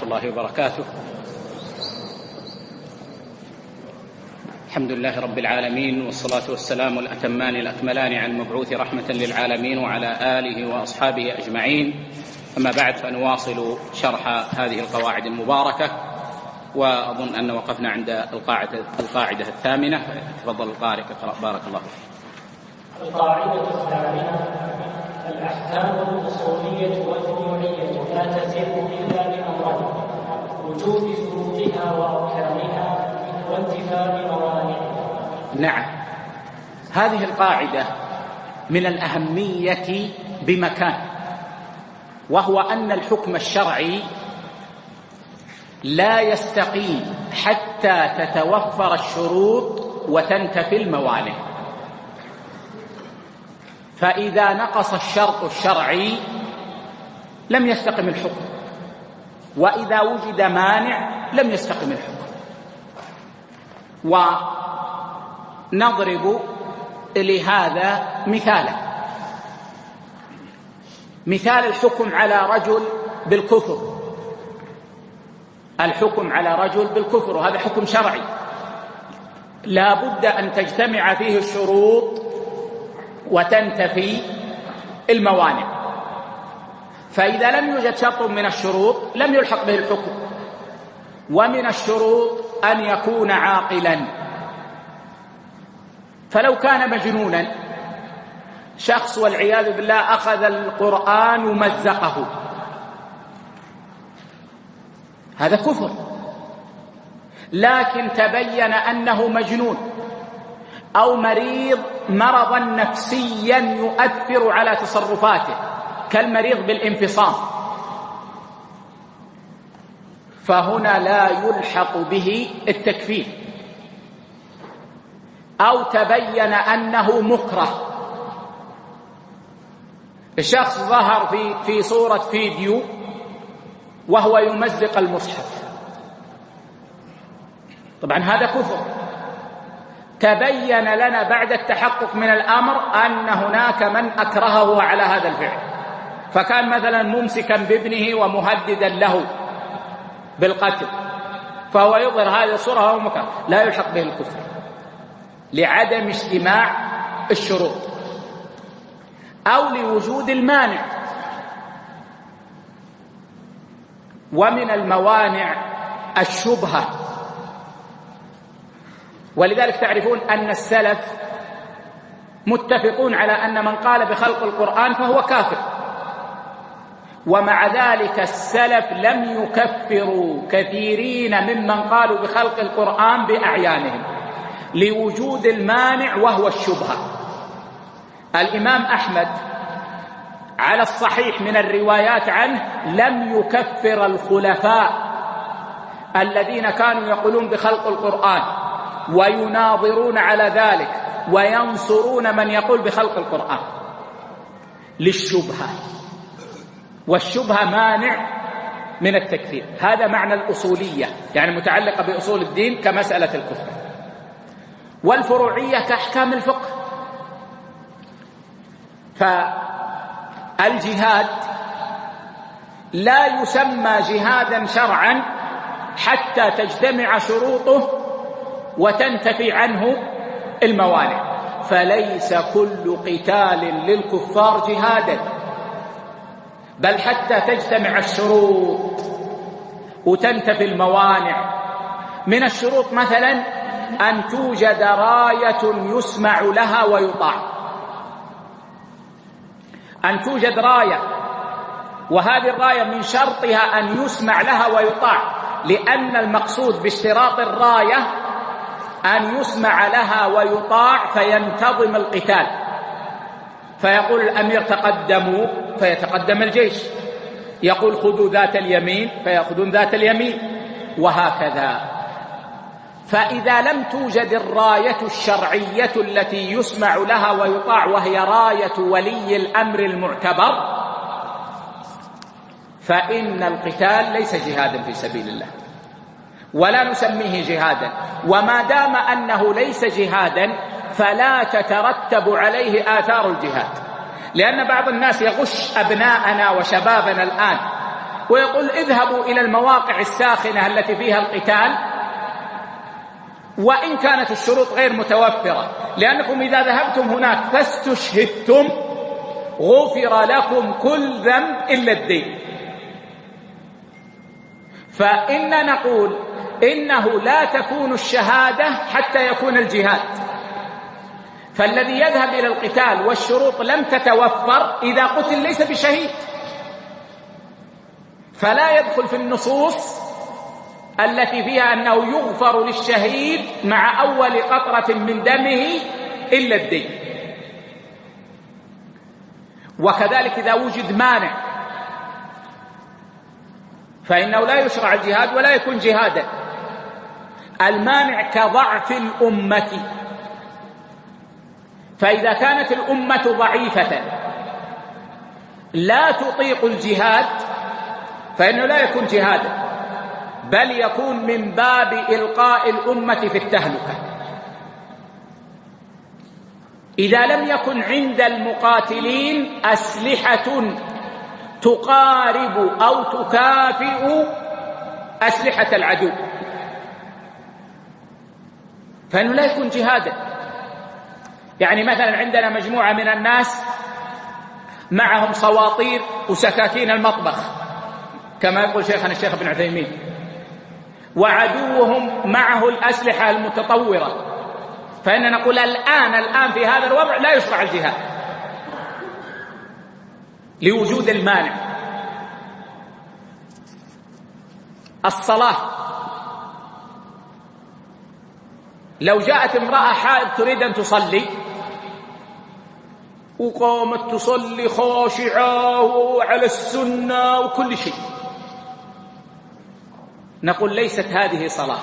الله وبركاته. الحمد لله رب العالمين، والصلاة والسلام الأتمان الأكملان على المبعوث رحمة للعالمين وعلى آله وأصحابه أجمعين. أما بعد، فنواصل شرح هذه القواعد المباركة، وأظن أن وقفنا عند القاعدة الثامنة. تفضل القارئ اقرأ بارك الله فيك. القاعدة الثامنة: الأحكام الأصولية والفروعية لا تتم إلا بأمرين: وجوب شروطها وأركانها وانتفاء موانعها. نعم، هذه القاعدة من الأهمية بمكان، وهو أن الحكم الشرعي لا يستقيم حتى تتوفر الشروط وتنتفي الموانع. فإذا نقص الشرط الشرعي لم يستقم الحكم، وإذا وجد مانع لم يستقم الحكم. ونضرب لهذا مثال الحكم على رجل بالكفر. الحكم على رجل بالكفر، وهذا حكم شرعي لا بد أن تجتمع فيه الشروط وتنتفي الموانع. فإذا لم يوجد شرط من الشروط لم يلحق به الحكم. ومن الشروط أن يكون عاقلا، فلو كان مجنونا شخص والعياذ بالله أخذ القرآن ومزقه، هذا كفر، لكن تبين أنه مجنون أو مريض مرضا نفسيا يؤثر على تصرفاته كالمريض بالانفصام، فهنا لا يلحق به التكفير. أو تبين أنه مكره، الشخص ظهر في صورة فيديو وهو يمزق المصحف، طبعا هذا كفر. تبين لنا بعد التحقق من الأمر أن هناك من أكرهه على هذا الفعل، فكان مثلا ممسكا بابنه ومهددا له بالقتل، فهو يظهر هذه الصورة وهو مكره، لا يلحق به الكفر لعدم اجتماع الشروط أو لوجود المانع. ومن الموانع الشبهة، ولذلك تعرفون أن السلف متفقون على أن من قال بخلق القرآن فهو كافر، ومع ذلك السلف لم يكفروا كثيرين ممن قالوا بخلق القرآن بأعيانهم لوجود المانع وهو الشبهة. الإمام أحمد على الصحيح من الروايات عنه لم يكفر الخلفاء الذين كانوا يقولون بخلق القرآن ويناظرون على ذلك وينصرون من يقول بخلق القرآن للشبهة، والشبهة مانع من التكفير. هذا معنى الأصولية، يعني متعلقة بأصول الدين كمسألة الكفر. والفروعية كأحكام الفقه. فالجهاد لا يسمى جهادا شرعا حتى تجتمع شروطه وتنتفي عنه الموانع. فليس كل قتال للكفار جهادا، بل حتى تجتمع الشروط وتنتفي الموانع. من الشروط مثلا أن توجد راية يسمع لها ويطاع، أن توجد راية، وهذه الراية من شرطها أن يسمع لها ويطاع، لأن المقصود باشتراط الراية أن يسمع لها ويطاع فينتظم القتال، فيقول الأمير تقدموا فيتقدم الجيش، يقول خذوا ذات اليمين فيأخذون ذات اليمين، وهكذا. فإذا لم توجد الراية الشرعية التي يسمع لها ويطاع وهي راية ولي الأمر المعتبر، فإن القتال ليس جهادا في سبيل الله ولا نسميه جهادا. وما دام أنه ليس جهادا فلا تترتب عليه آثار الجهاد، لأن بعض الناس يغش أبناءنا وشبابنا الآن ويقول اذهبوا إلى المواقع الساخنة التي فيها القتال وإن كانت الشروط غير متوفرة، لأنكم إذا ذهبتم هناك فاستشهدتم غفر لكم كل ذنب إلا الدين. فإننا نقول إنه لا تكون الشهادة حتى يكون الجهاد، فالذي يذهب إلى القتال والشروط لم تتوفر إذا قتل ليس بشهيد، فلا يدخل في النصوص التي فيها أنه يغفر للشهيد مع أول قطرة من دمه إلا الدين. وكذلك إذا وجد مانع فإنه لا يشرع الجهاد ولا يكون جهادا. المانع كضعف الأمة، فإذا كانت الأمة ضعيفة لا تطيق الجهاد فإنه لا يكون جهادا، بل يكون من باب إلقاء الأمة في التهلكة. إذا لم يكن عند المقاتلين أسلحة تقارب أو تكافئ أسلحة العدو فإنه لا يكون جهادا. يعني مثلا عندنا مجموعة من الناس معهم صواطير وسكاكين المطبخ كما يقول شيخنا الشيخ ابن عثيمين، وعدوهم معه الأسلحة المتطورة، فإننا نقول الآن في هذا الوضع لا يشرع الجهاد لوجود المانع. الصلاة، لو جاءت امرأة حائض تريد أن تصلي وقامت تصلي خاشعة وعلى السنة وكل شيء، نقول ليست هذه صلاة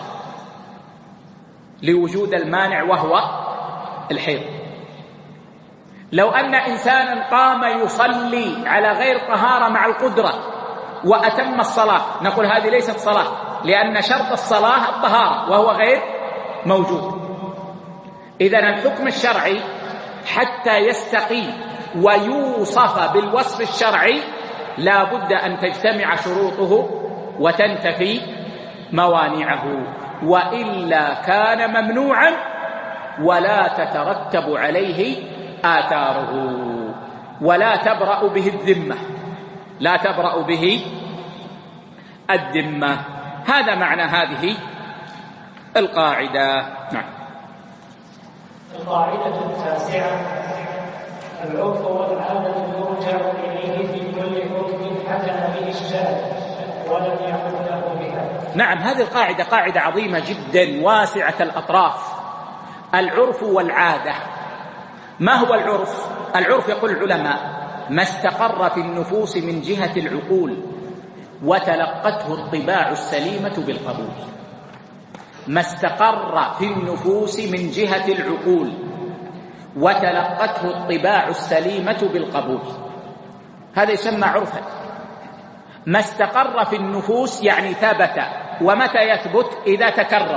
لوجود المانع وهو الحيض. لو أن إنسانا قام يصلي على غير طهارة مع القدرة وأتم الصلاة نقول هذه ليست صلاة، لأن شرط الصلاة الطهارة وهو غير موجود. إذن الحكم الشرعي حتى يستقيم ويوصف بالوصف الشرعي لا بد أن تجتمع شروطه وتنتفي موانعه، وإلا كان ممنوعا ولا تترتب عليه آثاره ولا تبرأ به الذمة، لا تبرأ به الذمة. هذا معنى هذه القاعدة. نعم. القاعدة التاسعة: العرف والعادة يرجع إليه في كل حكم حكم به الشارع ولم يحكم له بها. نعم، هذه القاعدة قاعدة عظيمة جدا واسعة الأطراف. العرف والعادة. ما هو العرف؟ العرف يقول العلماء ما استقر في النفوس من جهة العقول وتلقته الطباع السليمة بالقبول. ما استقر في النفوس من جهة العقول وتلقته الطباع السليمة بالقبول، هذا يسمى عرفا. ما استقر في النفوس يعني ثبت، ومتى يثبت؟ إذا تكرر.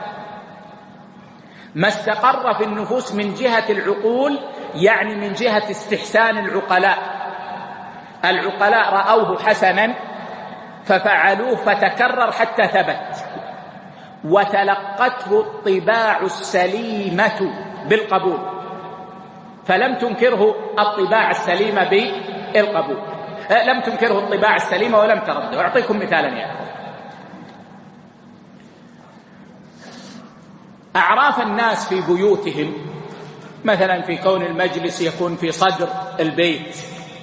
ما استقر في النفوس من جهة العقول يعني من جهة استحسان العقلاء. العقلاء رأوه حسنا ففعلوه فتكرر حتى ثبت. وتلقته الطباع السليمة بالقبول، فلم تنكره الطباع السليمة بالقبول، لم تنكره الطباع السليمة ولم ترده. أعطيكم مثالا يا أخي. أعراف الناس في بيوتهم مثلا في كون المجلس يكون في صدر البيت،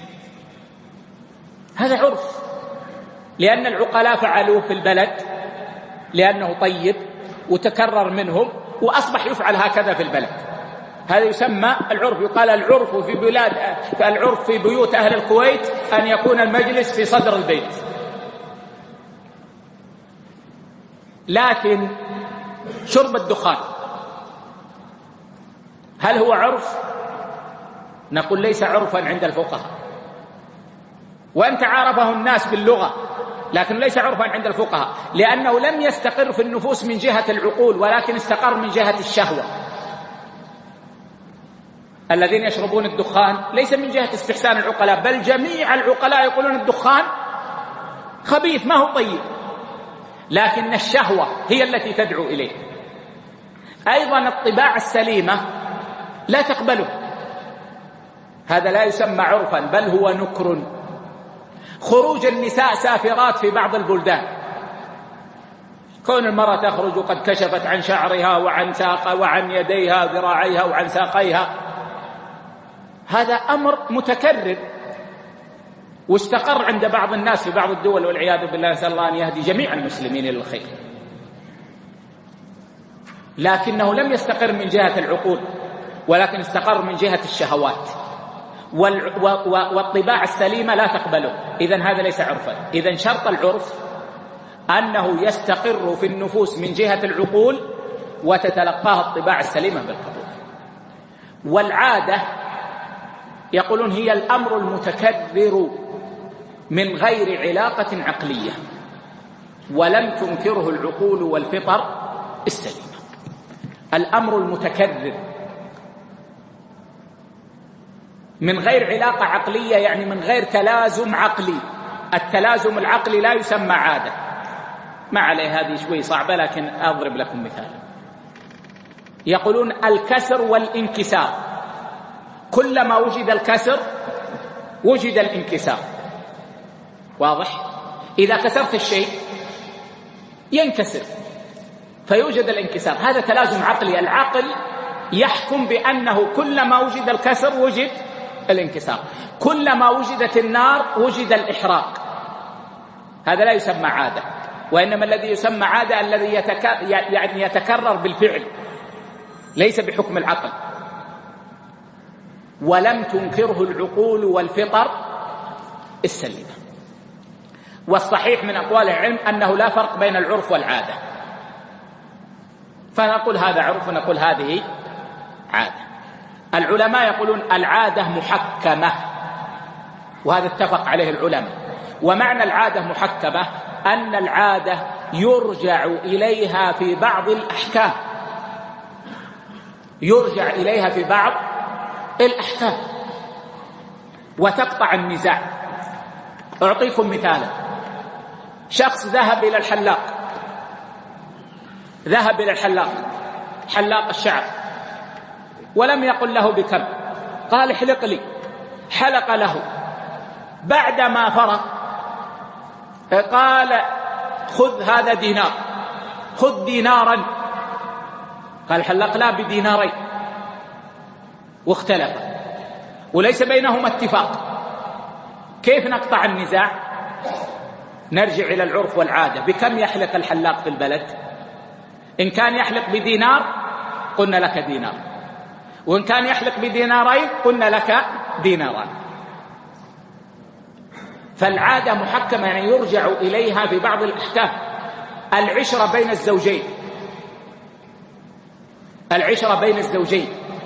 هذا عرف، لأن العقلاء فعلوه في البلد لأنه طيب وتكرر منهم وأصبح يفعل هكذا في البلد. هذا يسمى العرف. يقال العرف في بيوت أهل الكويت أن يكون المجلس في صدر البيت. لكن شرب الدخان هل هو عرف؟ نقول ليس عرفا عند الفقهاء، وأن تعارفه الناس باللغة، لكن ليس عرفا عند الفقهاء، لأنه لم يستقر في النفوس من جهة العقول ولكن استقر من جهة الشهوة. الذين يشربون الدخان ليس من جهة استحسان العقلاء، بل جميع العقلاء يقولون الدخان خبيث ما هو طيب، لكن الشهوة هي التي تدعو إليه. أيضا الطباع السليمة لا تقبله، هذا لا يسمى عرفا بل هو نكر. خروج النساء سافرات في بعض البلدان، كون المرأة تخرج وقد كشفت عن شعرها وعن ساقها وعن يديها ذراعيها وعن ساقيها، هذا أمر متكرر واستقر عند بعض الناس في بعض الدول والعياذ بالله، نسأل الله أن يهدي جميع المسلمين إلى الخير، لكنه لم يستقر من جهة العقول ولكن استقر من جهة الشهوات، والطباع السليمة لا تقبله. إذن هذا ليس عرفا. إذن شرط العرف أنه يستقر في النفوس من جهة العقول وتتلقاها الطباع السليمة بالقبول. والعادة يقولون هي الأمر المتكرر من غير علاقة عقلية ولم تنكره العقول والفطر السليمة. الأمر المتكرر من غير علاقة عقلية يعني من غير تلازم عقلي. التلازم العقلي لا يسمى عادة. ما عليه، هذه شوي صعبة لكن أضرب لكم مثال. يقولون الكسر والانكسار، كلما وجد الكسر وجد الانكسار. واضح؟ إذا كسرت الشيء ينكسر فيوجد الانكسار، هذا تلازم عقلي. العقل يحكم بأنه كلما وجد الكسر وجد الانكسار، كلما وجدت النار وجد الإحراق. هذا لا يسمى عادة، وإنما الذي يسمى عادة الذي يعني يتكرر بالفعل ليس بحكم العقل. ولم تنكره العقول والفطر السليمة. والصحيح من أقوال العلم أنه لا فرق بين العرف والعادة، فنقول هذا عرف ونقول هذه عادة. العلماء يقولون العادة محكمة، وهذا اتفق عليه العلماء. ومعنى العادة محكمة أن العادة يرجع إليها في بعض الأحكام، يرجع إليها في بعض الأحكام وتقطع النزاع. أعطيكم مثالا. شخص ذهب إلى الحلاق، ذهب إلى الحلاق، حلاق الشعر، ولم يقل له بكم، قال احلق لي، حلق له. بعدما فرغ قال خذ هذا دينار، خذ دينارا. قال الحلاق لا، بدينارين، واختلف وليس بينهما اتفاق. كيف نقطع النزاع؟ نرجع إلى العرف والعادة. بكم يحلق الحلاق في البلد؟ إن كان يحلق بدينار قلنا لك دينار، وإن كان يحلق بدينارين قلنا لك ديناران. فالعادة محكمة يعني يرجع إليها في بعض الأحكام. العشرة بين الزوجين، العشرة بين الزوجين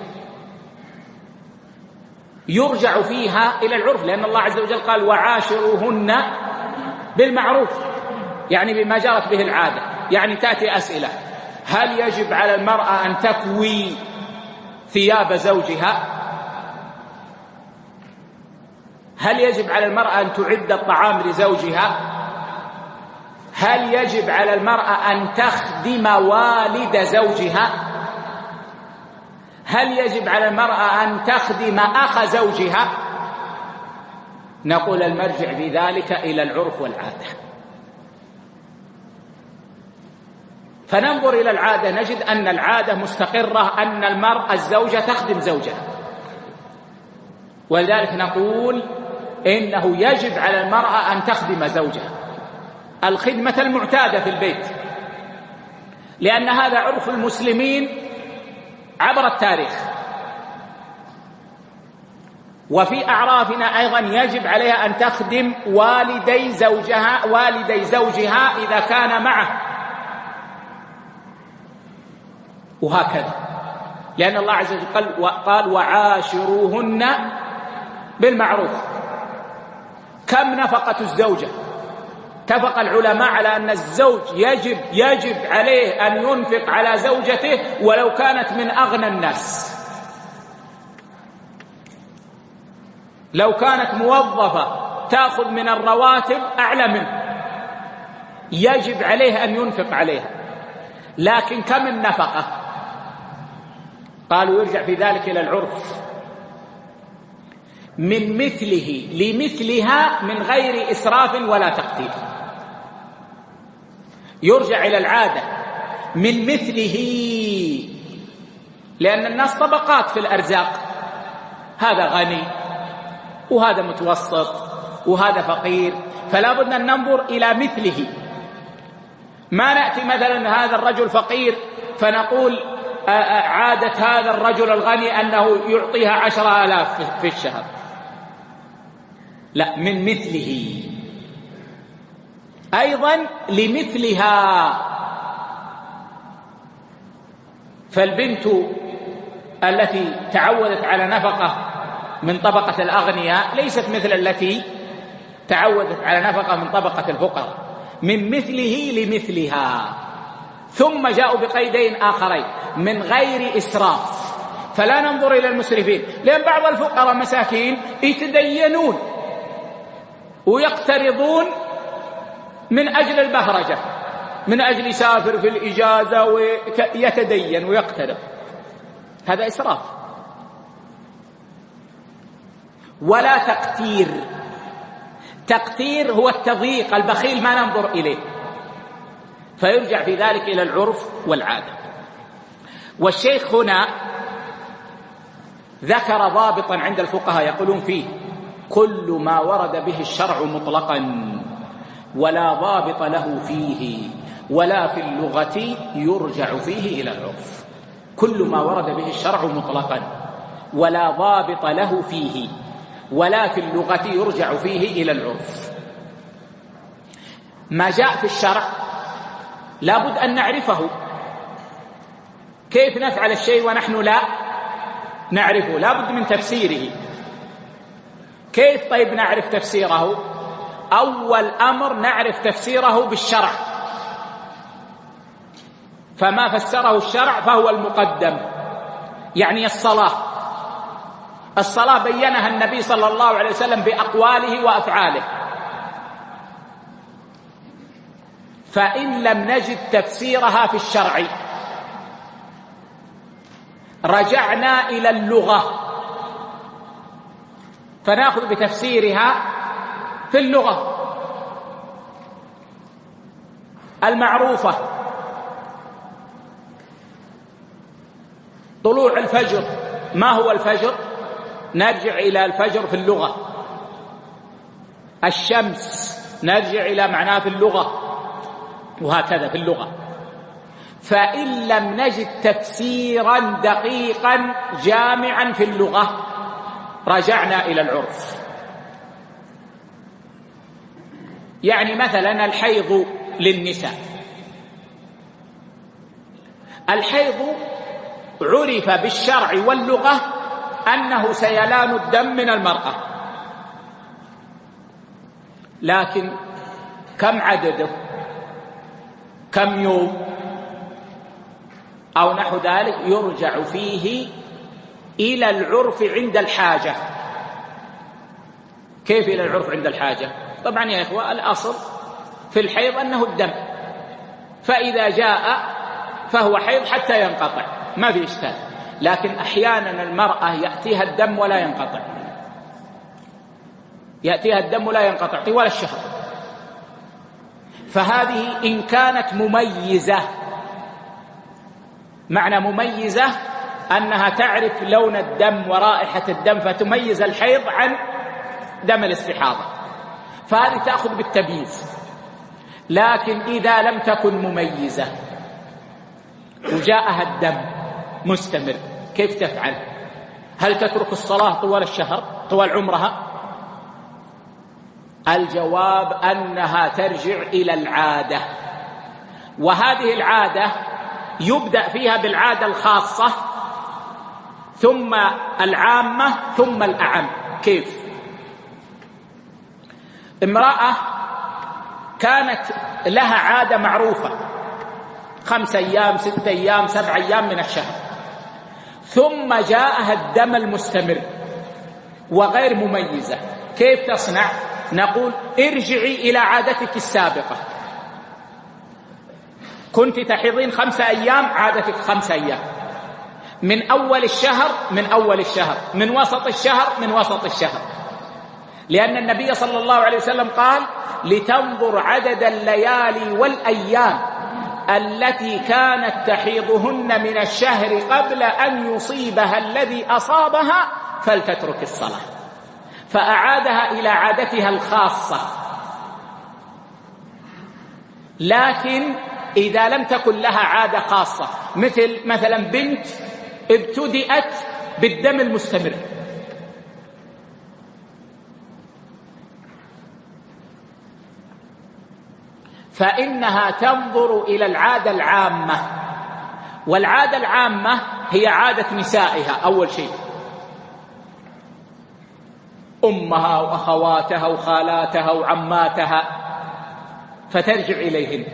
يرجع فيها إلى العرف، لأن الله عز وجل قال وعاشروهن بالمعروف، يعني بما جرت به العادة. يعني تأتي أسئلة: هل يجب على المرأة أن تكوي ثياب زوجها؟ هل يجب على المرأة أن تعد الطعام لزوجها؟ هل يجب على المرأة أن تخدم والد زوجها؟ هل يجب على المرأة أن تخدم أخ زوجها؟ نقول المرجع بذلك إلى العرف والعادة. فننظر إلى العادة نجد أن العادة مستقرة، أن المرأة الزوجة تخدم زوجها، ولذلك نقول إنه يجب على المرأة أن تخدم زوجها الخدمة المعتادة في البيت، لأن هذا عرف المسلمين عبر التاريخ. وفي أعرافنا أيضا يجب عليها أن تخدم والدي زوجها إذا كان معه، وهكذا، لأن الله عز وجل قال وعاشروهن بالمعروف. كم نفقة الزوجة؟ اتفق العلماء على أن الزوج يجب عليه أن ينفق على زوجته ولو كانت من أغنى الناس. لو كانت موظفة تأخذ من الرواتب أعلى منه يجب عليه أن ينفق عليها، لكن كم النفقة؟ قالوا يرجع في ذلك إلى العرف، من مثله لمثلها من غير إسراف ولا تقتير. يرجع إلى العادة من مثله، لأن الناس طبقات في الأرزاق، هذا غني وهذا متوسط وهذا فقير، فلا بد أن ننظر إلى مثله. ما نأتي مثلا هذا الرجل فقير فنقول عادة هذا الرجل الغني أنه يعطيها 10,000 في الشهر، لا، من مثله. أيضا لمثلها، فالبنت التي تعودت على نفقة من طبقة الأغنياء ليست مثل التي تعودت على نفقة من طبقة الفقراء، من مثله لمثلها. ثم جاءوا بقيدين آخرين، من غير إسراف، فلا ننظر إلى المسرفين، لأن بعض الفقراء مساكين يتدينون ويقترضون من أجل البهرجة، من أجل يسافر في الإجازة ويتدين ويقترض، هذا إسراف. ولا تقتير، تقتير هو التضييق، البخيل ما ننظر إليه، فيرجع في ذلك إلى العرف والعادة. والشيخ هنا ذكر ضابطا عند الفقهاء يقولون فيه: كل ما ورد به الشرع مطلقا ولا ضابط له فيه ولا في اللغة يرجع فيه إلى العرف. كل ما ورد به الشرع مطلقا ولا ضابط له فيه ولا في اللغة يرجع فيه إلى العرف. ما جاء في الشرع لابد أن نعرفه. كيف نفعل الشيء ونحن لا نعرفه؟ لابد من تفسيره. كيف طيب نعرف تفسيره؟ أول أمر نعرف تفسيره بالشرع، فما فسره الشرع فهو المقدم. يعني الصلاة بينها النبي صلى الله عليه وسلم بأقواله وأفعاله، فإن لم نجد تفسيرها في الشرع رجعنا إلى اللغة فنأخذ بتفسيرها في اللغة المعروفة. طلوع الفجر، ما هو الفجر؟ نرجع إلى الفجر في اللغة. الشمس نرجع إلى معناه في اللغة، وهكذا في اللغة. فإن لم نجد تفسيرا دقيقا جامعا في اللغة رجعنا إلى العرف. يعني مثلا الحيض للنساء، الحيض عرف بالشرع واللغة أنه سيلان الدم من المرأة، لكن كم عدده؟ كم يوم أو نحو ذلك؟ يرجع فيه إلى العرف عند الحاجة. كيف إلى العرف عند الحاجة؟ طبعا يا إخوة الأصل في الحيض أنه الدم، فإذا جاء فهو حيض حتى ينقطع، ما في إشكال. لكن أحيانا المرأة يأتيها الدم ولا ينقطع، يأتيها الدم ولا ينقطع طوال الشهر، فهذه إن كانت مميزة، معنى مميزة أنها تعرف لون الدم ورائحة الدم فتميز الحيض عن دم الاستحاضة، فهذه تأخذ بالتمييز. لكن إذا لم تكن مميزة وجاءها الدم مستمر، كيف تفعل؟ هل تترك الصلاة طوال الشهر طوال عمرها؟ الجواب أنها ترجع إلى العادة، وهذه العادة يبدأ فيها بالعادة الخاصة ثم العامة ثم الأعم. كيف؟ امرأة كانت لها عادة معروفة 5 أيام 6 أيام 7 أيام من الشهر، ثم جاءها الدم المستمر وغير مميزة، كيف تصنع؟ نقول ارجعي إلى عادتك السابقة، كنت تحيضين 5 أيام، عادتك 5 أيام، من أول الشهر من أول الشهر، من وسط الشهر من وسط الشهر، لأن النبي صلى الله عليه وسلم قال: لتنظر عدد الليالي والأيام التي كانت تحيضهن من الشهر قبل أن يصيبها الذي أصابها فلتترك الصلاة. فأعادها إلى عادتها الخاصة. لكن إذا لم تكن لها عادة خاصة، مثلا بنت ابتدأت بالدم المستمر، فإنها تنظر إلى العادة العامة، والعادة العامة هي عادة نسائها أول شيء، أمها وأخواتها وخالاتها وعماتها، فترجع إليهن.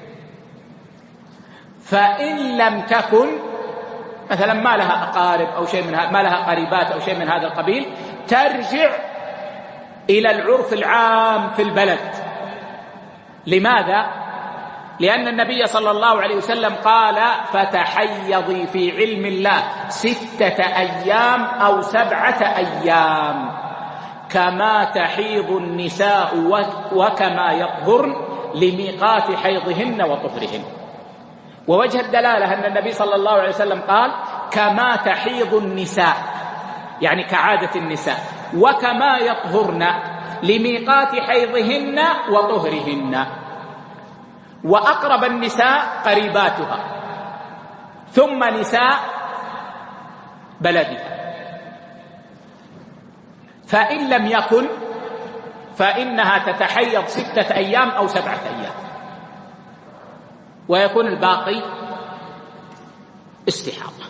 فإن لم تكن مثلا ما لها أقارب أو شيء من هذا، ما لها قريبات أو شيء من هذا القبيل، ترجع إلى العرف العام في البلد. لماذا؟ لأن النبي صلى الله عليه وسلم قال: فتحيضي في علم الله 6 أيام أو 7 أيام كما تحيض النساء وكما يطهرن لميقات حيضهن وطهرهن. ووجه الدلالة أن النبي صلى الله عليه وسلم قال: كما تحيض النساء، يعني كعادة النساء، وكما يطهرن لميقات حيضهن وطهرهن. وأقرب النساء قريباتها، ثم نساء بلدها. فإن لم يكن فإنها تتحيض 6 أيام أو 7 أيام، ويكون الباقي استحاضة.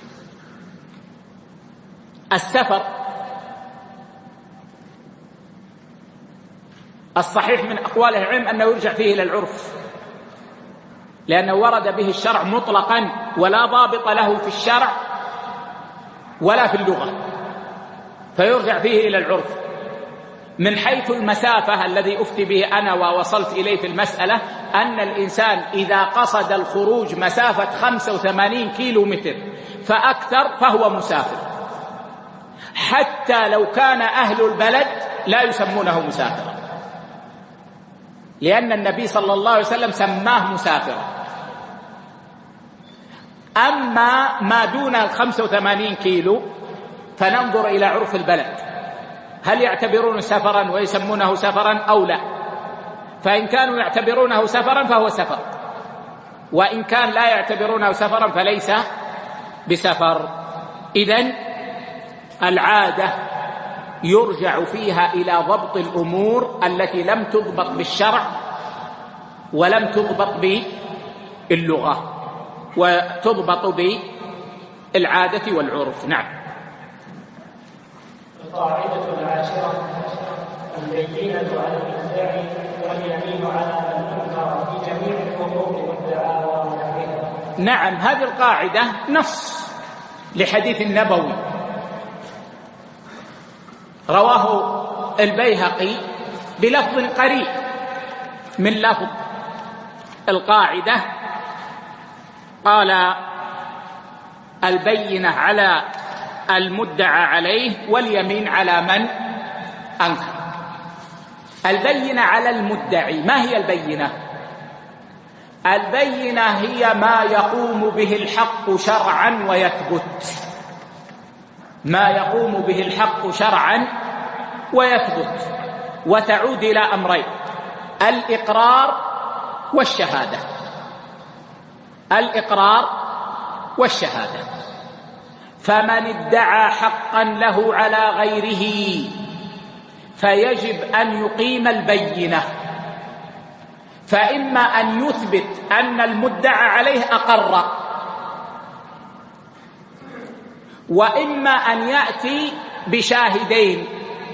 السفر الصحيح من أقوال العلم أنه يرجع فيه إلى العرف، لأنه ورد به الشرع مطلقا ولا ضابط له في الشرع ولا في اللغة، فيرجع فيه إلى العرف. من حيث المسافة الذي أفتي به أنا ووصلت إليه في المسألة، أن الإنسان إذا قصد الخروج مسافة 85 كيلومتر فأكثر فهو مسافر، حتى لو كان أهل البلد لا يسمونه مسافرا، لأن النبي صلى الله عليه وسلم سماه مسافرا. أما ما دون 85 كيلو فننظر إلى عرف البلد، هل يعتبرون سفرا ويسمونه سفرا أو لا؟ فإن كانوا يعتبرونه سفرا فهو سفر، وإن كان لا يعتبرونه سفرا فليس بسفر. إذن العادة يرجع فيها إلى ضبط الأمور التي لم تضبط بالشرع ولم تضبط باللغة، وتضبط بالعادة والعرف. نعم. القاعدة العاشرة: البينة على المدعي واليمين على المنكر في جميع الحقوق والدعاوى ونحوها. نعم، هذه القاعدة نص لحديث النبوي رواه البيهقي بلفظ قريب من لفظ القاعدة، قال: البينة على المدعى عليه واليمين على من أنكر. البينة على المدعي، ما هي البينة؟ البينة هي ما يقوم به الحق شرعا ويثبت، ما يقوم به الحق شرعا ويثبت، وتعود إلى أمرين: الإقرار والشهادة. الإقرار والشهادة. فمن ادعى حقا له على غيره فيجب أن يقيم البينة، فإما أن يثبت أن المدعى عليه أقر، وإما أن يأتي بشاهدين،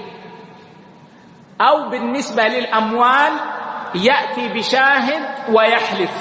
أو بالنسبة للأموال يأتي بشاهد ويحلف،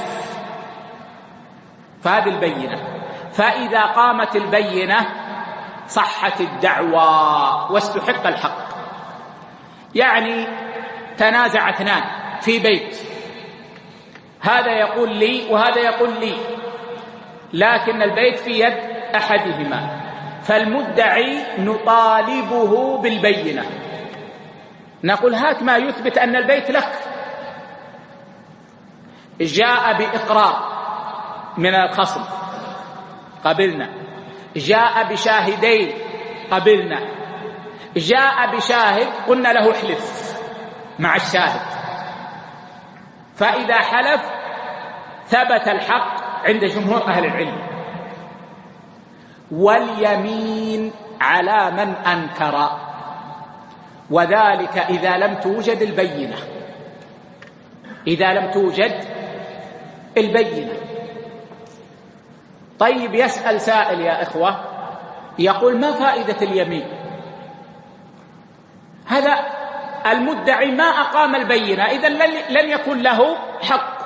فهذه البينة. فإذا قامت البينة صحت الدعوى واستحق الحق. يعني تنازع اثنان في بيت، هذا يقول لي وهذا يقول لي، لكن البيت في يد أحدهما، فالمدعي نطالبه بالبينة، نقول هات ما يثبت أن البيت لك. جاء بإقرار من الخصم قبلنا، جاء بشاهدين قبلنا، جاء بشاهد قلنا له احلف مع الشاهد، فإذا حلف ثبت الحق عند جمهور أهل العلم. واليمين على من أنكر، وذلك إذا لم توجد البينة، إذا لم توجد البينة. طيب يسأل سائل يا إخوة يقول ما فائدة اليمين؟ هذا المدعي ما أقام البينة، إذن لن يكون له حق.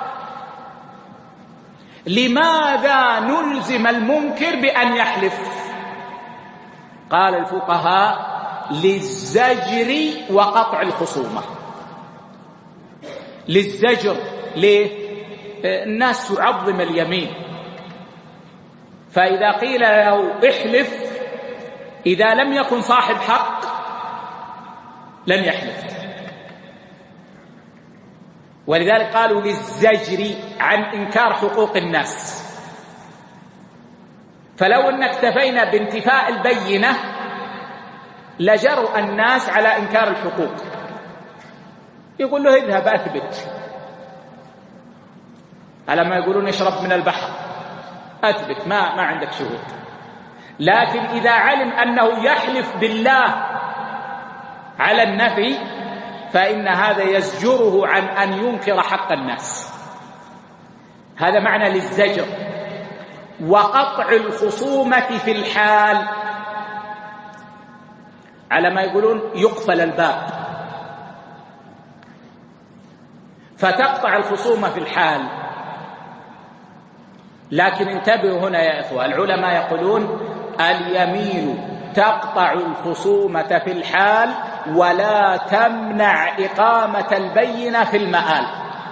لماذا نلزم المنكر بأن يحلف؟ قال الفقهاء للزجر وقطع الخصومة. للزجر، ليه؟ الناس تعظم اليمين، فإذا قيل له احلف إذا لم يكن صاحب حق لن يحلف، ولذلك قالوا للزجر عن إنكار حقوق الناس. فلو أن اكتفينا بانتفاء البينة لجروا الناس على إنكار الحقوق، يقول له اذهب أثبت، على ما يقولون اشرب من البحر، أثبت، ما عندك شهود. لكن إذا علم أنه يحلف بالله على النفي فإن هذا يزجره عن أن ينكر حق الناس. هذا معنى للزجر. وقطع الخصومة في الحال، على ما يقولون يقفل الباب، فتقطع الخصومة في الحال. لكن انتبهوا هنا يا إخوة، العلماء يقولون اليمين تقطع الخصومة في الحال ولا تمنع إقامة البينة في المآل.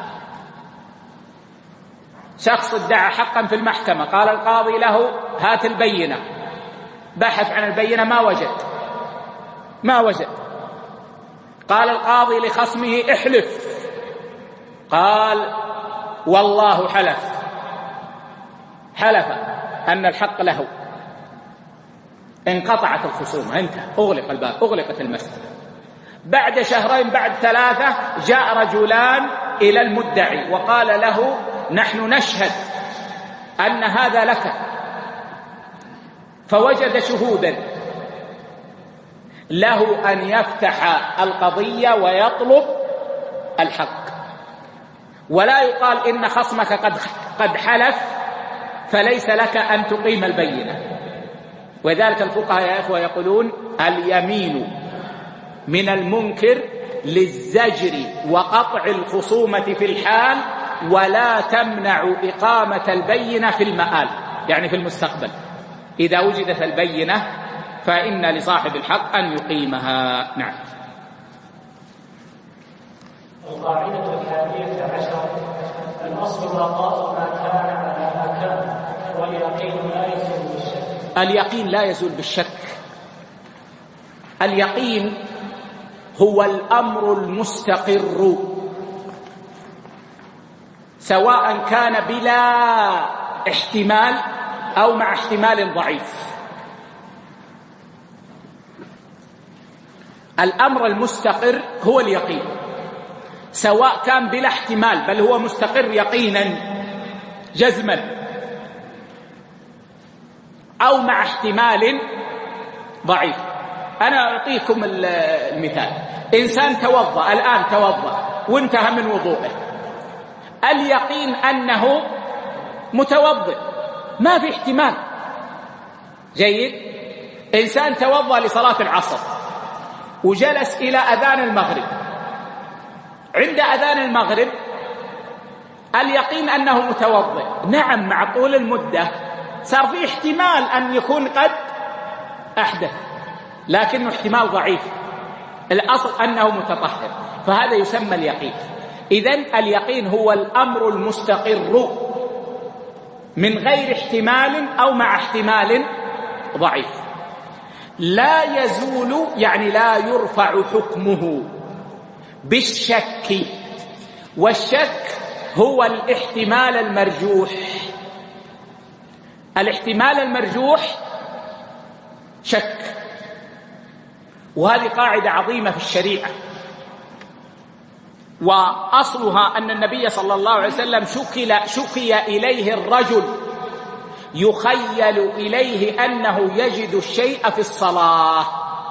شخص ادعى حقا في المحكمة، قال القاضي له هات البينة، بحث عن البينة ما وجد. قال القاضي لخصمه احلف، قال والله حلف أن الحق له، انقطعت الخصومة، انتهى، أغلق الباب، أغلقت المسألة. بعد شهرين، بعد 3، جاء رجلان إلى المدعي وقال له نحن نشهد أن هذا لك، فوجد شهودا، له أن يفتح القضية ويطلب الحق، ولا يقال إن خصمك قد حلف فليس لك أن تقيم البينة. وذلك الفقهاء يا إخوة يقولون اليمين من المنكر للزجر وقطع الخصومة في الحال ولا تمنع إقامة البينة في المآل، يعني في المستقبل. إذا وجدت البينة فإن لصاحب الحق أن يقيمها. نعم. القاعدة 11 الأصل بقاء ما كان على ما كان، واليقين لا يزول بالشك. اليقين لا يزول بالشك. اليقين هو الأمر المستقر، سواء كان بلا احتمال أو مع احتمال ضعيف. الأمر المستقر هو اليقين، سواء كان بلا احتمال بل هو مستقر يقينا جزما، أو مع احتمال ضعيف. أنا أعطيكم المثال. إنسان توضأ الآن، توضأ وانتهى من وضوءه، اليقين أنه متوضئ، ما في احتمال. جيد. إنسان توضأ لصلاة العصر وجلس إلى أذان المغرب، عند أذان المغرب اليقين أنه متوضئ، نعم مع طول المدة صار في احتمال أن يكون قد أحدث، لكنه احتمال ضعيف، الأصل أنه متطهر، فهذا يسمى اليقين. إذن اليقين هو الأمر المستقر من غير احتمال أو مع احتمال ضعيف، لا يزول يعني لا يرفع حكمه بالشك، والشك هو الاحتمال المرجوح. الاحتمال المرجوح شك، وهذه قاعدة عظيمة في الشريعة، وأصلها أن النبي صلى الله عليه وسلم شكي إليه الرجل يخيل إليه أنه يجد الشيء في الصلاة،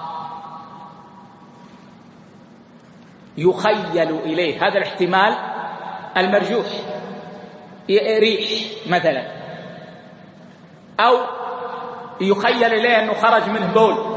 يخيل إليه، هذا الاحتمال المرجوح، ريح مثلا، أو يخيل إليه أنه خرج منه بول،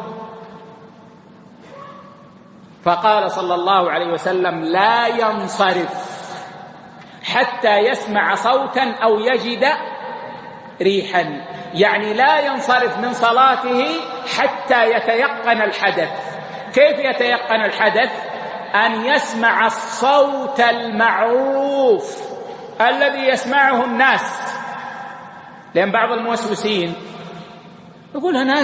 فقال صلى الله عليه وسلم لا ينصرف حتى يسمع صوتا أو يجد ريحا، يعني لا ينصرف من صلاته حتى يتيقن الحدث. كيف يتيقن الحدث؟ أن يسمع الصوت المعروف الذي يسمعه الناس، لأن بعض الموسوسين يقول أنا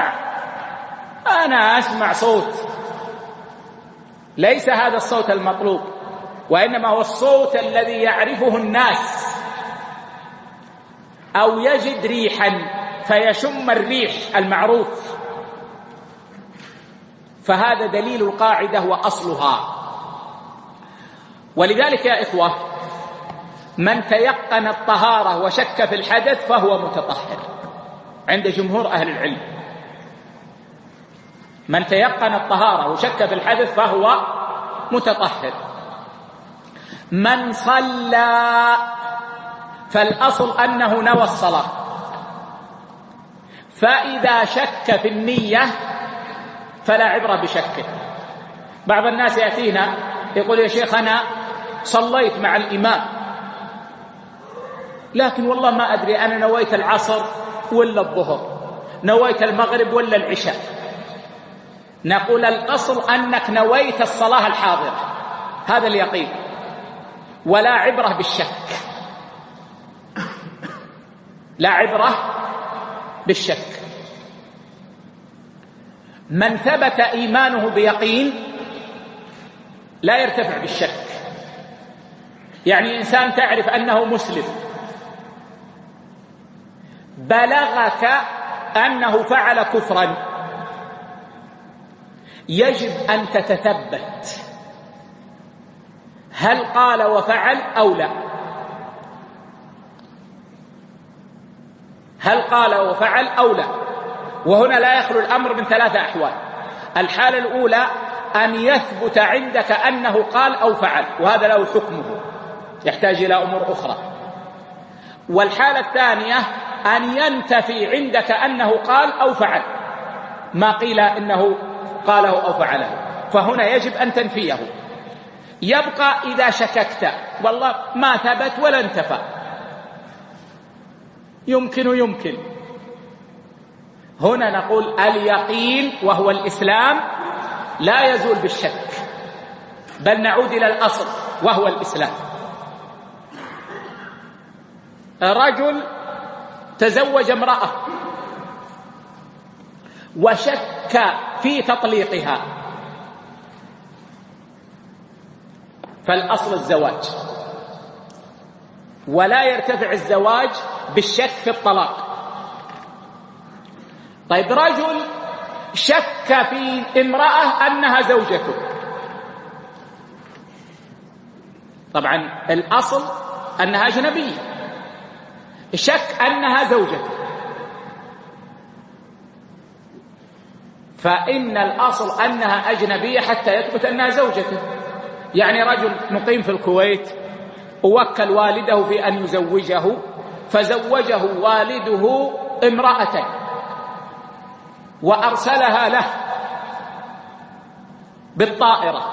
أسمع صوت، ليس هذا الصوت المطلوب، وإنما هو الصوت الذي يعرفه الناس، أو يجد ريحا فيشم الريح المعروف، فهذا دليل القاعدة وأصلها. ولذلك يا إخوة من تيقن الطهارة وشك في الحدث فهو متطهر عند جمهور أهل العلم. من تيقن الطهارة وشك في الحدث فهو متطهر. من صلى فالأصل أنه نوى الصلاة، فإذا شك في النية فلا عبرة بشكه. بعض الناس يأتينا يقول يا شيخ أنا صليت مع الإمام لكن والله ما أدري أنا نويت العصر ولا الظهر، نويت المغرب ولا العشاء. نقول الأصل أنك نويت الصلاة الحاضرة، هذا اليقين، ولا عبرة بالشك، لا عبرة بالشك. من ثبت إيمانه بيقين لا يرتفع بالشك. يعني إنسان تعرف أنه مسلم، بلغك أنه فعل كفرا، يجب أن تتثبت هل قال وفعل أو لا، هل قال وفعل أو لا. وهنا لا يخلو الأمر من ثلاثة أحوال. الحالة الأولى أن يثبت عندك أنه قال أو فعل، وهذا له حكمه يحتاج إلى أمور أخرى. والحالة الثانية أن ينتفي عندك أنه قال أو فعل، ما قيل إنه قاله أو فعله، فهنا يجب أن تنفيه. يبقى إذا شككت والله ما ثبت ولا انتفى، يمكن هنا نقول اليقين وهو الإسلام لا يزول بالشك، بل نعود إلى الأصل وهو الإسلام. رجل تزوج امرأة وشك في تطليقها، فالأصل الزواج، ولا يرتفع الزواج بالشك في الطلاق. طيب رجل شك في امرأة أنها زوجته، طبعا الأصل أنها أجنبية، شك أنها زوجته، فإن الأصل أنها أجنبية حتى يثبت أنها زوجته. يعني رجل مقيم في الكويت ووكل والده في أن يزوجه، فزوجه والده امرأة وأرسلها له بالطائرة،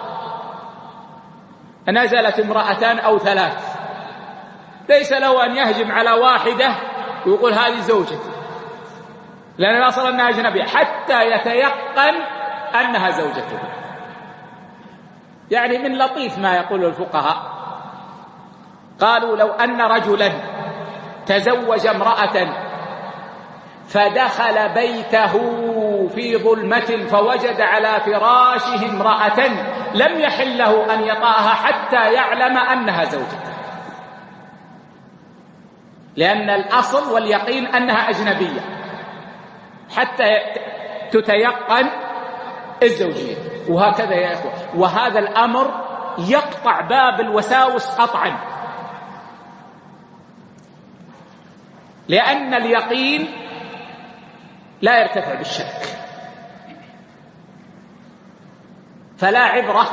نزلت امرأتان أو ثلاث، ليس له أن يهجم على واحدة ويقول هذه زوجتي، لأن الأصل أنها أجنبية حتى يتيقن أنها زوجته. يعني من لطيف ما يقول الفقهاء، قالوا لو أن رجلا تزوج امرأة فدخل بيته في ظلمة فوجد على فراشه امرأة لم يحل له أن يطأها حتى يعلم أنها زوجته، لأن الأصل واليقين أنها أجنبية حتى تتيقن الزوجية. وهكذا يا إخوة، وهذا الأمر يقطع باب الوساوس قطعا، لأن اليقين لا يرتفع بالشك، فلا عبرة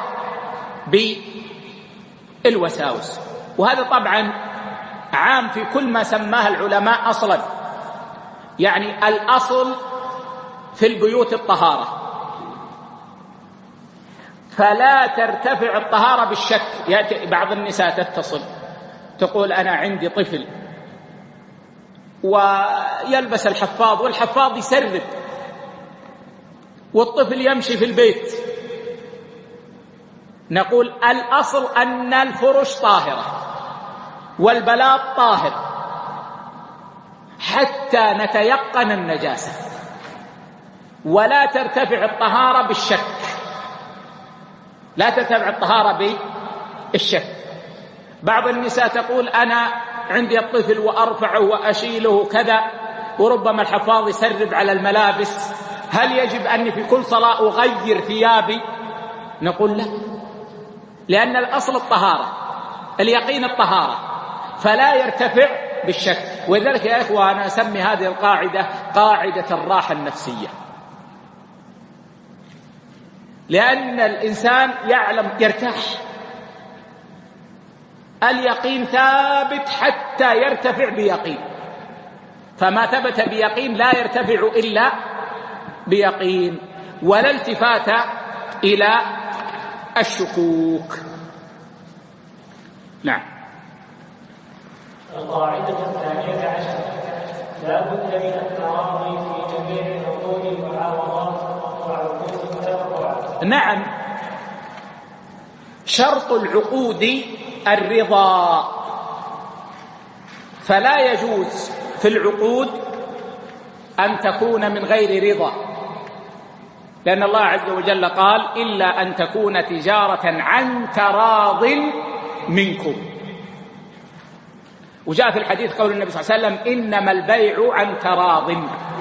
بالوساوس. وهذا طبعا عام في كل ما سماه العلماء أصلا، يعني الأصل في البيوت الطهارة، فلا ترتفع الطهارة بالشك. يأتي بعض النساء تتصل تقول أنا عندي طفل ويلبس الحفاض والحفاض يسرب والطفل يمشي في البيت، نقول الأصل أن الفرش طاهرة والبلاط طاهر حتى نتيقن النجاسة، ولا ترتفع الطهارة بالشك، لا ترتفع الطهارة بالشك. بعض النساء تقول أنا عندي الطفل وأرفعه وأشيله كذا وربما الحفاظ يسرب على الملابس، هل يجب أني في كل صلاة أغير ثيابي؟ نقول لا، لأن الأصل الطهارة، اليقين الطهارة، فلا يرتفع بالشك. ولذلك يا إخوة أنا أسمي هذه القاعدة قاعدة الراحة النفسية، لأن الإنسان يعلم يرتاح، اليقين ثابت حتى يرتفع بيقين، فما ثبت بيقين لا يرتفع إلا بيقين، ولا التفات إلى الشكوك. نعم. القاعدة 12 لا بد من التراضي في جميع عقود المعاوضات وعقود التبرع. نعم، شرط العقود الرضا، فلا يجوز في العقود أن تكون من غير رضا، لأن الله عز وجل قال إلا أن تكون تجارة عن تراض منكم. وجاء في الحديث قول النبي صلى الله عليه وسلم إنما البيع عن تراض،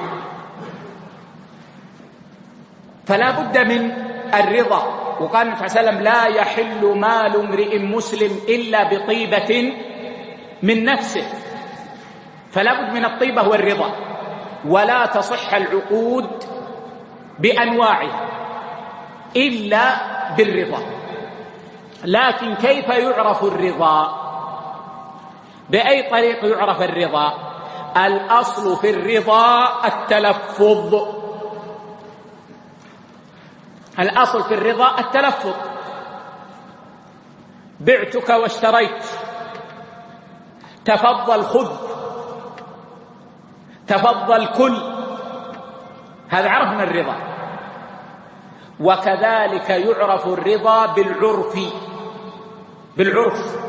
فلا بد من الرضا. وقال النبي صلى الله عليه وسلم لا يحل مال امرئ مسلم إلا بطيبة من نفسه، فلا بد من الطيبة والرضا، ولا تصح العقود بأنواعها إلا بالرضا. لكن كيف يعرف الرضا؟ بأي طريق يعرف الرضا؟ الأصل في الرضا التلفظ، الأصل في الرضا التلفظ. بعتك واشتريت، تفضل خذ، تفضل كل، هذا عرفنا الرضا. وكذلك يعرف الرضا بالعرف، بالعرف.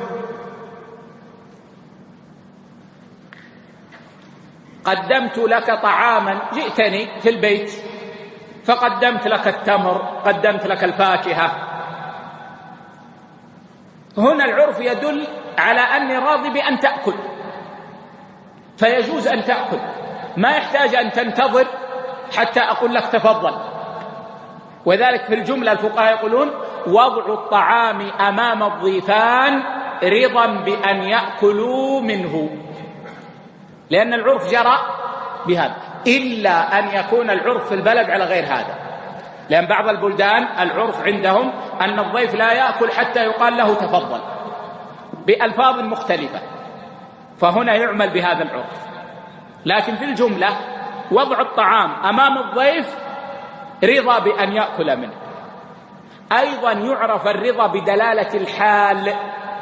قدمت لك طعاما، جئتني في البيت فقدمت لك التمر، قدمت لك الفاكهة، هنا العرف يدل على أني راضي بأن تأكل، فيجوز أن تأكل، ما يحتاج أن تنتظر حتى أقول لك تفضل. وذلك في الجملة الفقهاء يقولون وضع الطعام أمام الضيفان رضا بأن يأكلوا منه، لأن العرف جرى بهذا، إلا أن يكون العرف في البلد على غير هذا، لأن بعض البلدان العرف عندهم أن الضيف لا يأكل حتى يقال له تفضل بألفاظ مختلفة، فهنا يعمل بهذا العرف. لكن في الجملة وضع الطعام أمام الضيف رضا بأن يأكل منه. أيضا يعرف الرضا بدلالة الحال،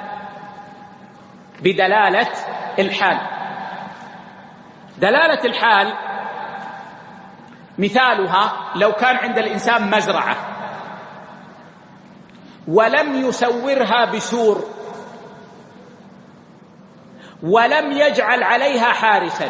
بدلالة الحال. دلالة الحال مثالها لو كان عند الإنسان مزرعة ولم يسورها بسور ولم يجعل عليها حارسا،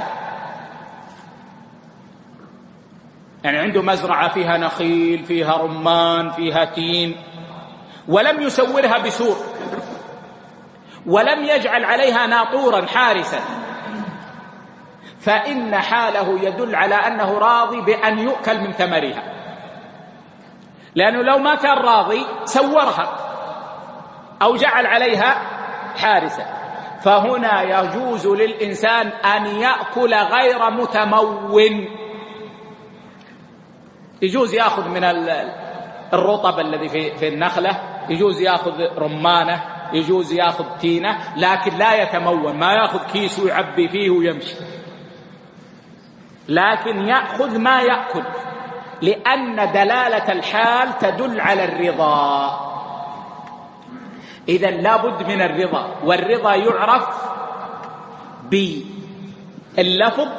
يعني عنده مزرعة فيها نخيل فيها رمان فيها تين ولم يسورها بسور ولم يجعل عليها ناطورا حارسا، فإن حاله يدل على أنه راضي بأن يؤكل من ثمرها، لأنه لو ما كان راضي سورها أو جعل عليها حارسا. فهنا يجوز للإنسان أن يأكل غير متمون، يجوز يأخذ من الرطب الذي في النخلة، يجوز يأخذ رمانة، يجوز يأخذ تينة، لكن لا يتمون، ما يأخذ كيس ويعبي فيه ويمشي، لكن يأخذ ما يأكل، لأن دلالة الحال تدل على الرضا. إذن لا بد من الرضا، والرضا يعرف باللفظ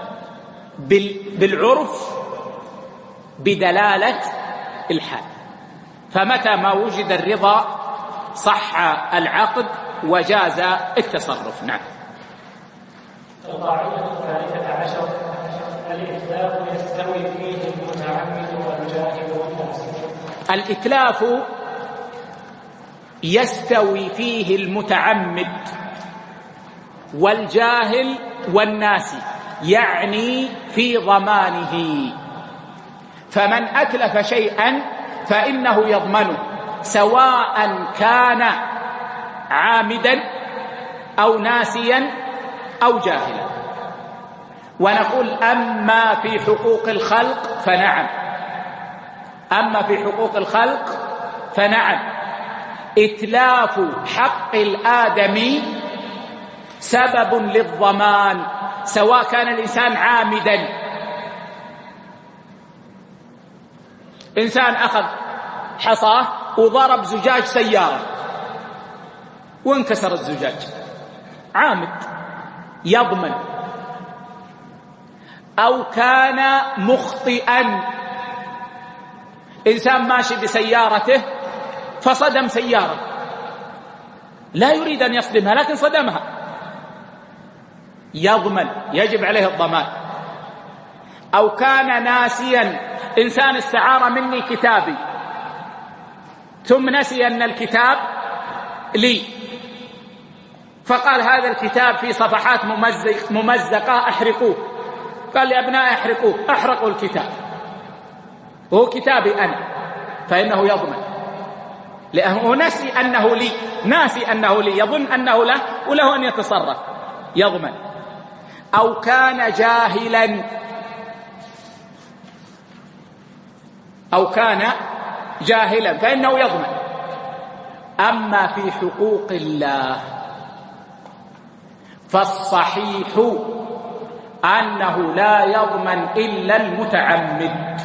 بالعرف بدلالة الحال. فمتى ما وجد الرضا صح العقد وجاز التصرف. نعم. القاعدة 13 الإتلاف يستوي فيه المتعمد والجاهل والناسي. الإتلاف يستوي فيه المتعمد والجاهل والناسي، يعني في ضمانه. فمن أتلف شيئا فإنه يضمنه، سواء كان عامدا أو ناسيا أو جاهلا. ونقول أما في حقوق الخلق فنعم، أما في حقوق الخلق فنعم، إتلاف حق الآدمي سبب للضمان، سواء كان الإنسان عامدا. إنسان أخذ حصاه وضرب زجاج سيارة وانكسر الزجاج، عامد يضمن. أو كان مخطئا، إنسان ماشي بسيارته فصدم سيارة، لا يريد أن يصدمها لكن صدمها، يضمن، يجب عليه الضمان. أو كان ناسيا، إنسان استعار مني كتابي ثم نسي أن الكتاب لي، فقال هذا الكتاب في صفحات ممزقة أحرقوه، قال لي أبناء أحرقوه، أحرقوا الكتاب وهو كتابي أنا، فإنه يضمن، لأنه نسي أنه لي، ناسي أنه لي، يظن أنه له وله أن يتصرف، يضمن. أو كان جاهلا، أو كان جاهلا فإنه يضمن. أما في حقوق الله فالصحيح أنه لا يضمن إلا المتعمد.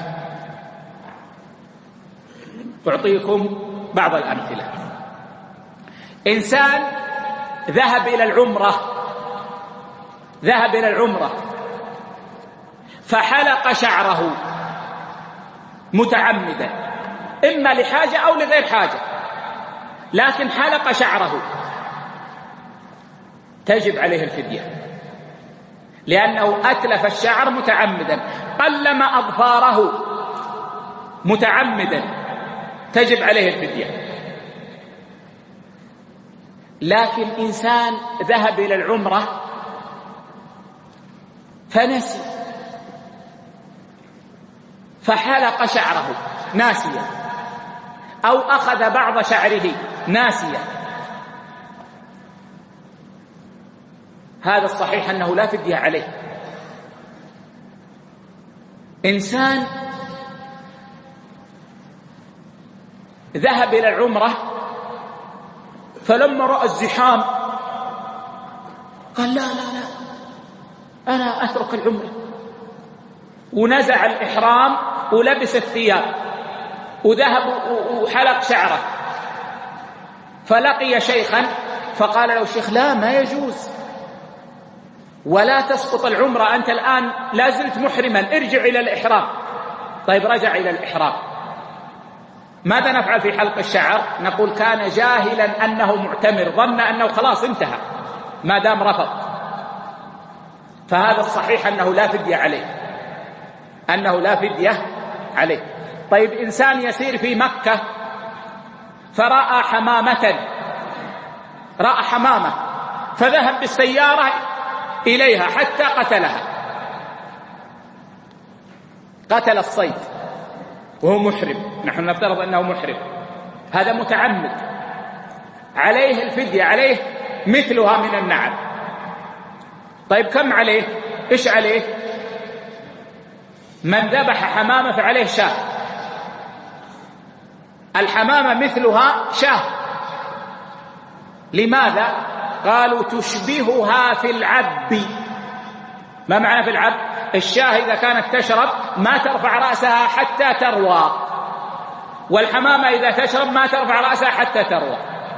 أعطيكم بعض الأمثلة. إنسان ذهب إلى العمرة فحلق شعره متعمدا، إما لحاجة أو لغير حاجة، لكن حلق شعره، تجب عليه الفدية، لأنه أتلف الشعر متعمدا. قلم أظفاره متعمدا، تجب عليه الفدية. لكن إنسان ذهب إلى العمرة فنسي فحلق شعره ناسيا، أو أخذ بعض شعره ناسيا، هذا الصحيح أنه لا فدية عليه. إنسان ذهب إلى العمرة فلما رأى الزحام قال لا لا لا أنا أترك العمرة، ونزع الإحرام ولبس الثياب وذهب وحلق شعره، فلقي شيخا فقال له الشيخ لا ما يجوز ولا تسقط العمرة، أنت الآن لا زلت محرما، ارجع إلى الإحرام. طيب رجع إلى الإحرام ماذا نفعل في حلق الشعر؟ نقول كان جاهلا أنه معتمر، ظن أنه خلاص انتهى ما دام رفض، فهذا الصحيح أنه لا فدية عليه، أنه لا فدية عليه. طيب إنسان يسير في مكة فرأى حمامة فذهب بالسيارة إليها حتى قتلها، قتل الصيد وهو محرم، نحن نفترض أنه محرم، هذا متعمد، عليه الفدية، عليه مثلها من النعم. طيب كم عليه؟ إيش عليه؟ من ذبح حمامة فعليه شاه، الحمامة مثلها شاه. لماذا؟ قالوا تشبهها في العب. ما معنى في العب؟ الشاه إذا كانت تشرب ما ترفع رأسها حتى تروى، والحمامة إذا تشرب ما ترفع رأسها حتى تروى.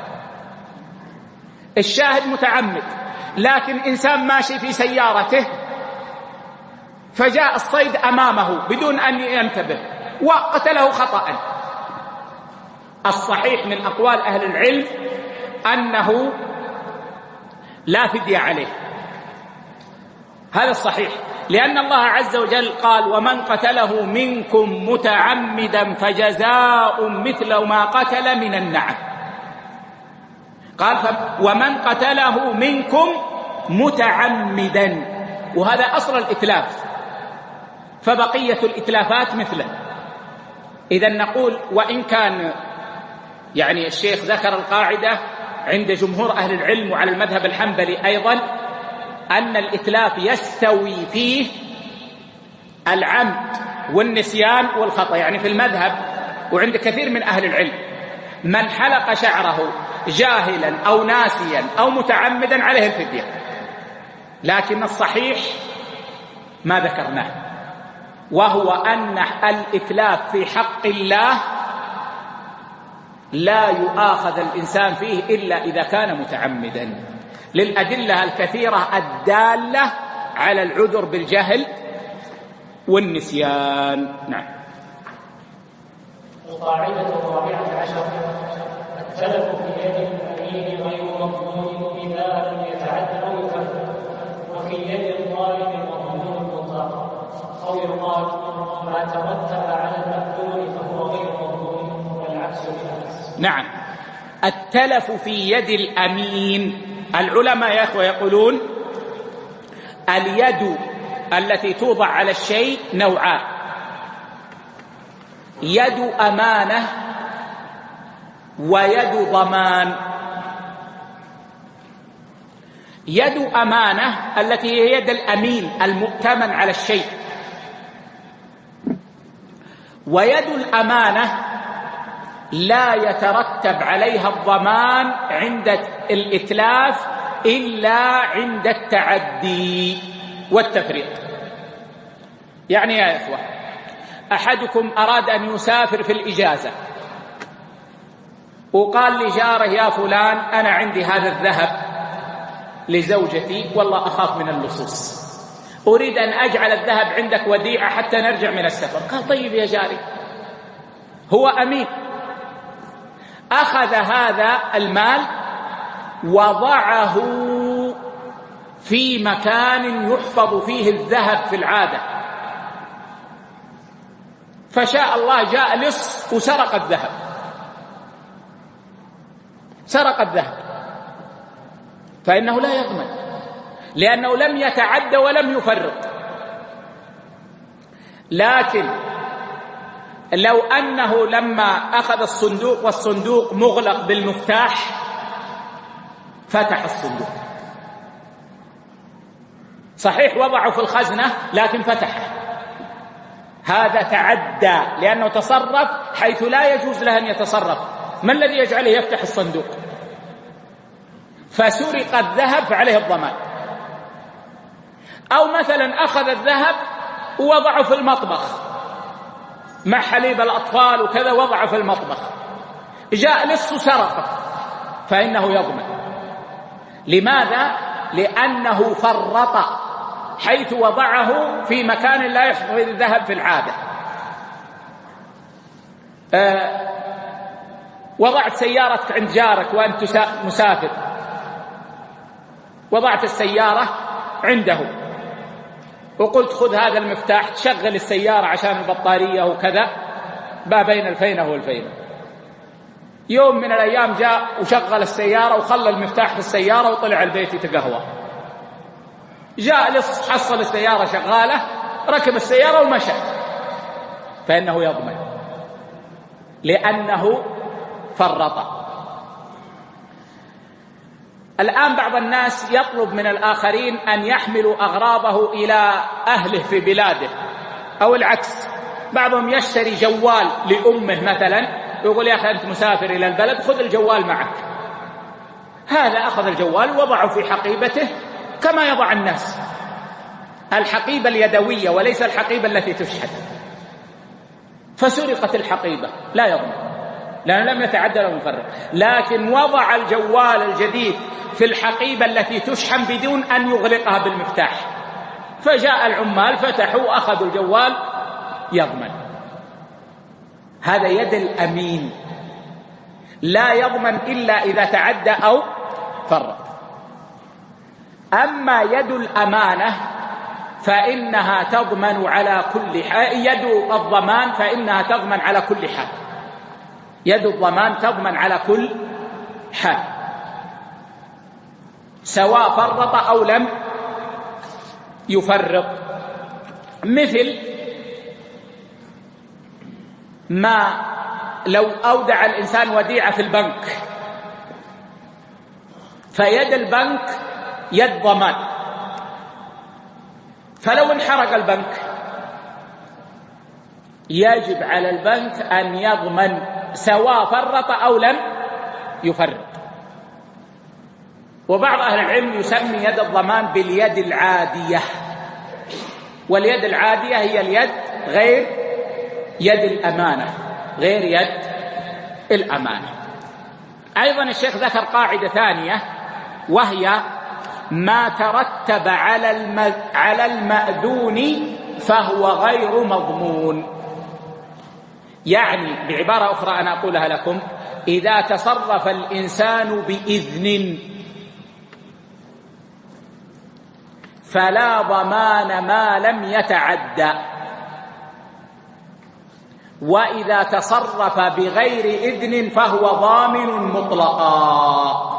الشاهد متعمد، لكن إنسان ماشي في سيارته فجاء الصيد أمامه بدون أن ينتبه وقتله خطأ. الصحيح من أقوال أهل العلم أنه لا فدية عليه، هذا الصحيح، لأن الله عز وجل قال ومن قتله منكم متعمدا فجزاء مثل ما قتل من النعم. قال ومن قتله منكم متعمدا، وهذا أصل الإتلاف، فبقية الإتلافات مثله. إذن نقول وإن كان يعني الشيخ ذكر القاعدة عند جمهور أهل العلم وعلى المذهب الحنبلي أيضا أن الإتلاف يستوي فيه العمد والنسيان والخطأ. يعني في المذهب وعند كثير من أهل العلم من حلق شعره جاهلا أو ناسيا أو متعمدا عليه الفدية، لكن الصحيح ما ذكرناه، وهو أن الإتلاف في حق الله لا يؤاخذ الإنسان فيه إلا إذا كان متعمدا، للأدلة الكثيرة الدالة على العذر بالجهل والنسيان. نعم. القاعدة 14 التلف في يد الأمين غير مضمون إذا لم يتعد أو يفرق، وفي يد الظالم مضمون مطلق، أو يقال ما ترتب على المقتول فهو غير مضمون والعكس بالعكس. نعم. التلف في يد الأمين، العلماء يا أخوة يقولون اليد التي توضع على الشيء نوعان: يد أمانة ويد ضمان. يد أمانة التي هي يد الأمين المؤتمن على الشيء، ويد الأمانة لا يترتب عليها الضمان عند الإتلاف إلا عند التعدي والتفريط. يعني يا إخوة أحدكم أراد أن يسافر في الإجازة وقال لجاره يا فلان أنا عندي هذا الذهب لزوجتي والله أخاف من اللصوص، أريد أن أجعل الذهب عندك وديعة حتى نرجع من السفر. قال طيب يا جاري، هو أمين، أخذ هذا المال وضعه في مكان يحفظ فيه الذهب في العادة، فشاء الله جاء لص وسرق الذهب، سرق الذهب، فإنه لا يضمن لأنه لم يتعد ولم يفرط. لكن لو أنه لما أخذ الصندوق والصندوق مغلق بالمفتاح فتح الصندوق، صحيح وضعه في الخزنة لكن فتحه، هذا تعدى لأنه تصرف حيث لا يجوز له أن يتصرف. ما الذي يجعله يفتح الصندوق؟ فسرق الذهب فعليه الضمان. أو مثلا أخذ الذهب ووضعه في المطبخ مع حليب الأطفال وكذا، وضعه في المطبخ، جاء لص سرقه، فإنه يضمن. لماذا؟ لأنه فرط حيث وضعه في مكان لا يحفظ الذهب في العادة. وضعت سيارتك عند جارك وأنت مسافر، وضعت السيارة عنده وقلت خذ هذا المفتاح تشغل السيارة عشان البطارية وكذا، ما بين الفينة والفينة. يوم من الأيام جاء وشغل السيارة وخلى المفتاح في السيارة وطلع البيت يتقهوى، جاء لص حصل السيارة شغالة، ركب السيارة ومشى، فإنه يضمن لأنه فرط. الآن بعض الناس يطلب من الآخرين أن يحملوا أغراضه إلى أهله في بلاده، أو العكس، بعضهم يشتري جوال لأمه مثلا ويقول يا أخي أنت مسافر إلى البلد خذ الجوال معك. هذا أخذ الجوال ووضعه في حقيبته كما يضع الناس، الحقيبة اليدوية وليس الحقيبة التي تشحن، فسرقت الحقيبة، لا يضمن لأنه لم يتعدى له مفرق، لكن وضع الجوال الجديد في الحقيبة التي تشحن بدون أن يغلقها بالمفتاح، فجاء العمال فتحوا وأخذوا الجوال، يضمن. هذا يد الأمين، لا يضمن إلا إذا تعدى أو فرط. أما يد الأمانة فإنها تضمن على كل حال، يد الضمان فإنها تضمن على كل حال، يد الضمان تضمن على كل حال سواء فرط أو لم يفرط. مثل ما لو أودع الإنسان وديعة في البنك، فيد البنك يد ضمان، فلو انحرق البنك يجب على البنك أن يضمن سواء فرط أو لم يفرط. وبعض أهل العلم يسمي يد الضمان باليد العادية، واليد العادية هي اليد غير يد الأمانة، غير يد الأمانة. أيضا الشيخ ذكر قاعدة ثانية، وهي ما ترتب على المأذون فهو غير مضمون. يعني بعبارة أخرى أنا أقولها لكم، إذا تصرف الإنسان بإذن فلا ضمان ما لم يتعدى، وإذا تصرف بغير إذن فهو ضامن مطلقا.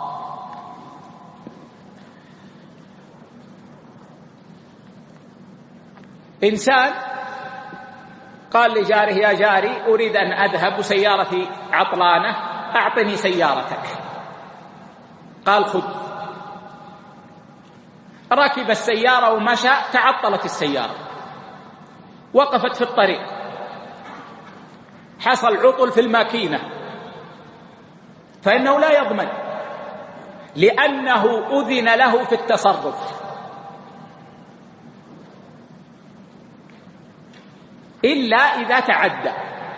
إنسان قال لجاره يا جاري أريد أن أذهب وسيارتي عطلانة أعطني سيارتك، قال خذ. ركب السيارة ومشى، تعطلت السيارة، وقفت في الطريق، حصل عطل في الماكينة، فإنه لا يضمن لأنه أذن له في التصرف، إلا إذا تعدى.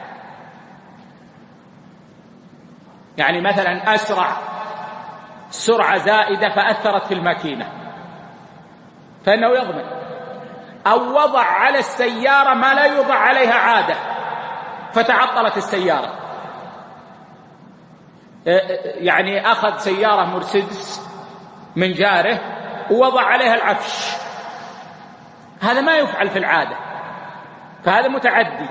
يعني مثلا أسرع سرعة زائدة فأثرت في الماكينة فإنه يضمن، أو وضع على السيارة ما لا يوضع عليها عادة فتعطلت السيارة، يعني أخذ سيارة مرسيدس من جاره ووضع عليها العفش، هذا ما يفعل في العادة، فهذا متعدي.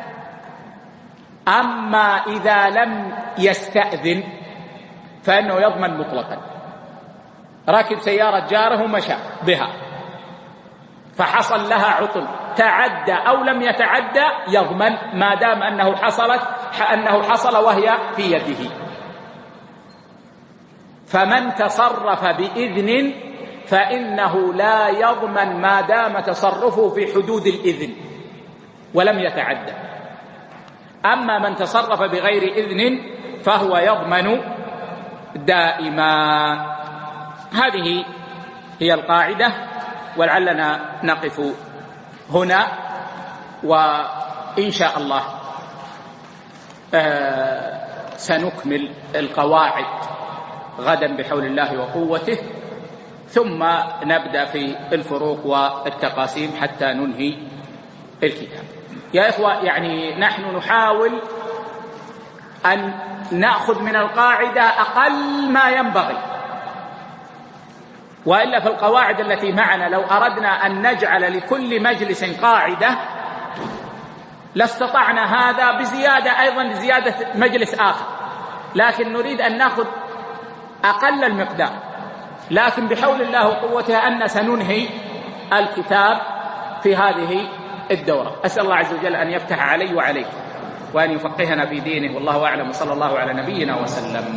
أما إذا لم يستأذن فإنه يضمن مطلقا. راكب سيارة جاره ومشى بها فحصل لها عطل، تعدى أو لم يتعدى يضمن ما دام أنه حصل وهي في يده. فمن تصرف بإذن فإنه لا يضمن ما دام تصرفه في حدود الإذن ولم يتعدى. أما من تصرف بغير إذن فهو يضمن دائما. هذه هي القاعدة، ولعلنا نقف هنا، وإن شاء الله سنكمل القواعد غدا بحول الله وقوته، ثم نبدأ في الفروق والتقاسيم حتى ننهي الكتاب. يا إخوة، يعني نحن نحاول أن نأخذ من القاعدة أقل ما ينبغي، وإلا في القواعد التي معنا لو أردنا أن نجعل لكل مجلس قاعدة لاستطعنا هذا بزيادة أيضا لزيادة مجلس آخر، لكن نريد أن نأخذ أقل المقدار، لكن بحول الله وقوته أن سننهي الكتاب في هذه الدورة. أسأل الله عز وجل أن يفتح علي وعليكم وأن يفقهنا في دينه، والله أعلم، وصلى الله على نبينا وسلم.